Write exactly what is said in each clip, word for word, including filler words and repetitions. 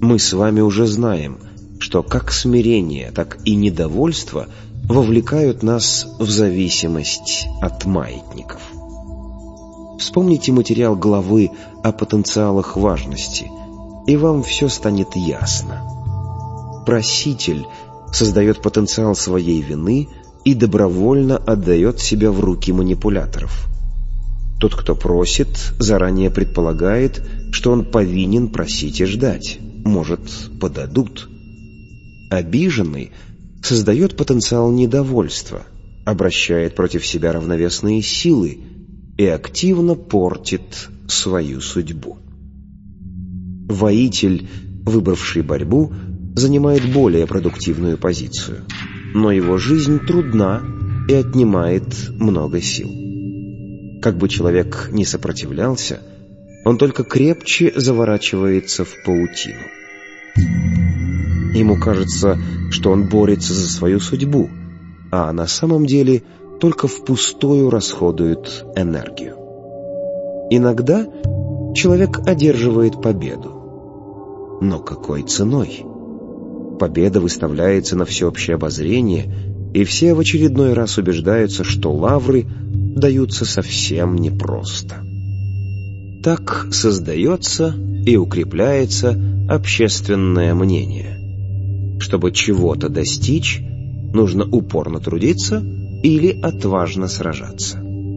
Мы с вами уже знаем, что как смирение, так и недовольство вовлекают нас в зависимость от маятников. Вспомните материал главы о потенциалах важности, и вам все станет ясно. Проситель создает потенциал своей вины и добровольно отдает себя в руки манипуляторов. Тот, кто просит, заранее предполагает, что он повинен просить и ждать. Может, подадут. Обиженный создает потенциал недовольства, обращает против себя равновесные силы и активно портит свою судьбу. Воитель, выбравший борьбу, занимает более продуктивную позицию, но его жизнь трудна и отнимает много сил. Как бы человек ни сопротивлялся, он только крепче заворачивается в паутину. Ему кажется, что он борется за свою судьбу, а на самом деле только впустую расходует энергию. Иногда человек одерживает победу. Но какой ценой? Победа выставляется на всеобщее обозрение, и все в очередной раз убеждаются, что лавры даются совсем непросто. Так создается и укрепляется общественное мнение. Чтобы чего-то достичь, нужно упорно трудиться или отважно сражаться.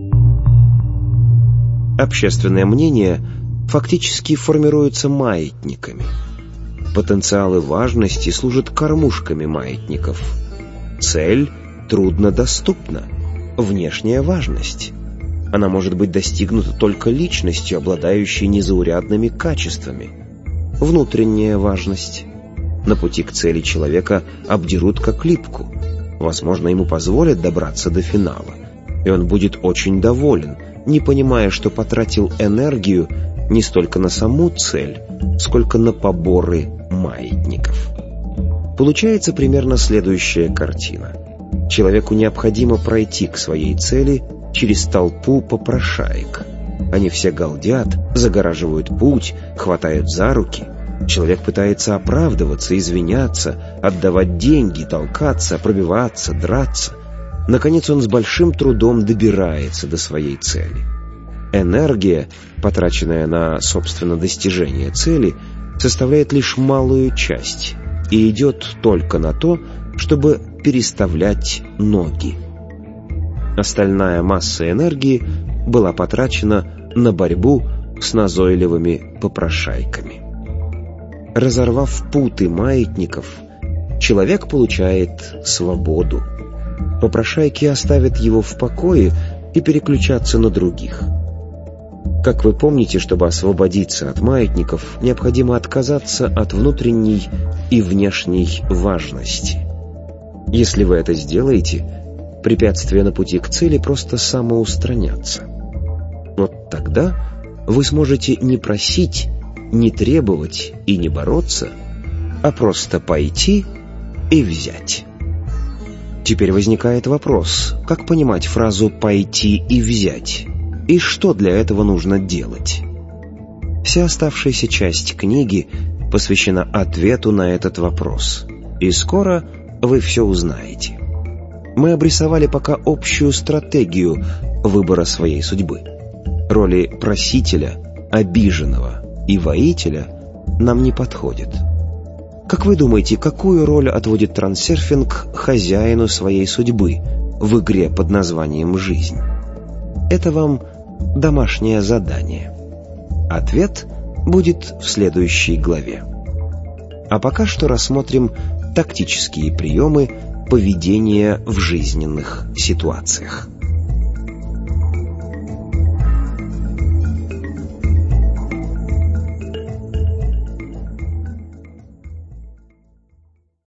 Общественное мнение фактически формируется маятниками. Потенциалы важности служат кормушками маятников. Цель труднодоступна. Внешняя важность. Она может быть достигнута только личностью, обладающей незаурядными качествами. Внутренняя важность. На пути к цели человека обдерут как липку. Возможно, ему позволят добраться до финала, и он будет очень доволен, не понимая, что потратил энергию не столько на саму цель, сколько на поборы маятников. Получается примерно следующая картина. Человеку необходимо пройти к своей цели через толпу попрошаек. Они все галдят, загораживают путь, хватают за руки. Человек пытается оправдываться, извиняться, отдавать деньги, толкаться, пробиваться, драться. Наконец он с большим трудом добирается до своей цели. Энергия, потраченная на, собственно, достижение цели, составляет лишь малую часть и идет только на то, чтобы переставлять ноги. Остальная масса энергии была потрачена на борьбу с назойливыми попрошайками. Разорвав путы маятников, человек получает свободу. Попрошайки оставят его в покое и переключатся на других. Как вы помните, чтобы освободиться от маятников, необходимо отказаться от внутренней и внешней важности. Если вы это сделаете, препятствия на пути к цели просто самоустранятся. Вот тогда вы сможете не просить, не требовать и не бороться, а просто пойти и взять. Теперь возникает вопрос, как понимать фразу «пойти и взять» и что для этого нужно делать? Вся оставшаяся часть книги посвящена ответу на этот вопрос, и скоро вы все узнаете. Мы обрисовали пока общую стратегию выбора своей судьбы. Роли просителя, обиженного и воителя нам не подходят. Как вы думаете, какую роль отводит трансерфинг хозяину своей судьбы в игре под названием «Жизнь»? Это вам домашнее задание. Ответ будет в следующей главе. А пока что рассмотрим тактические приемы поведения в жизненных ситуациях.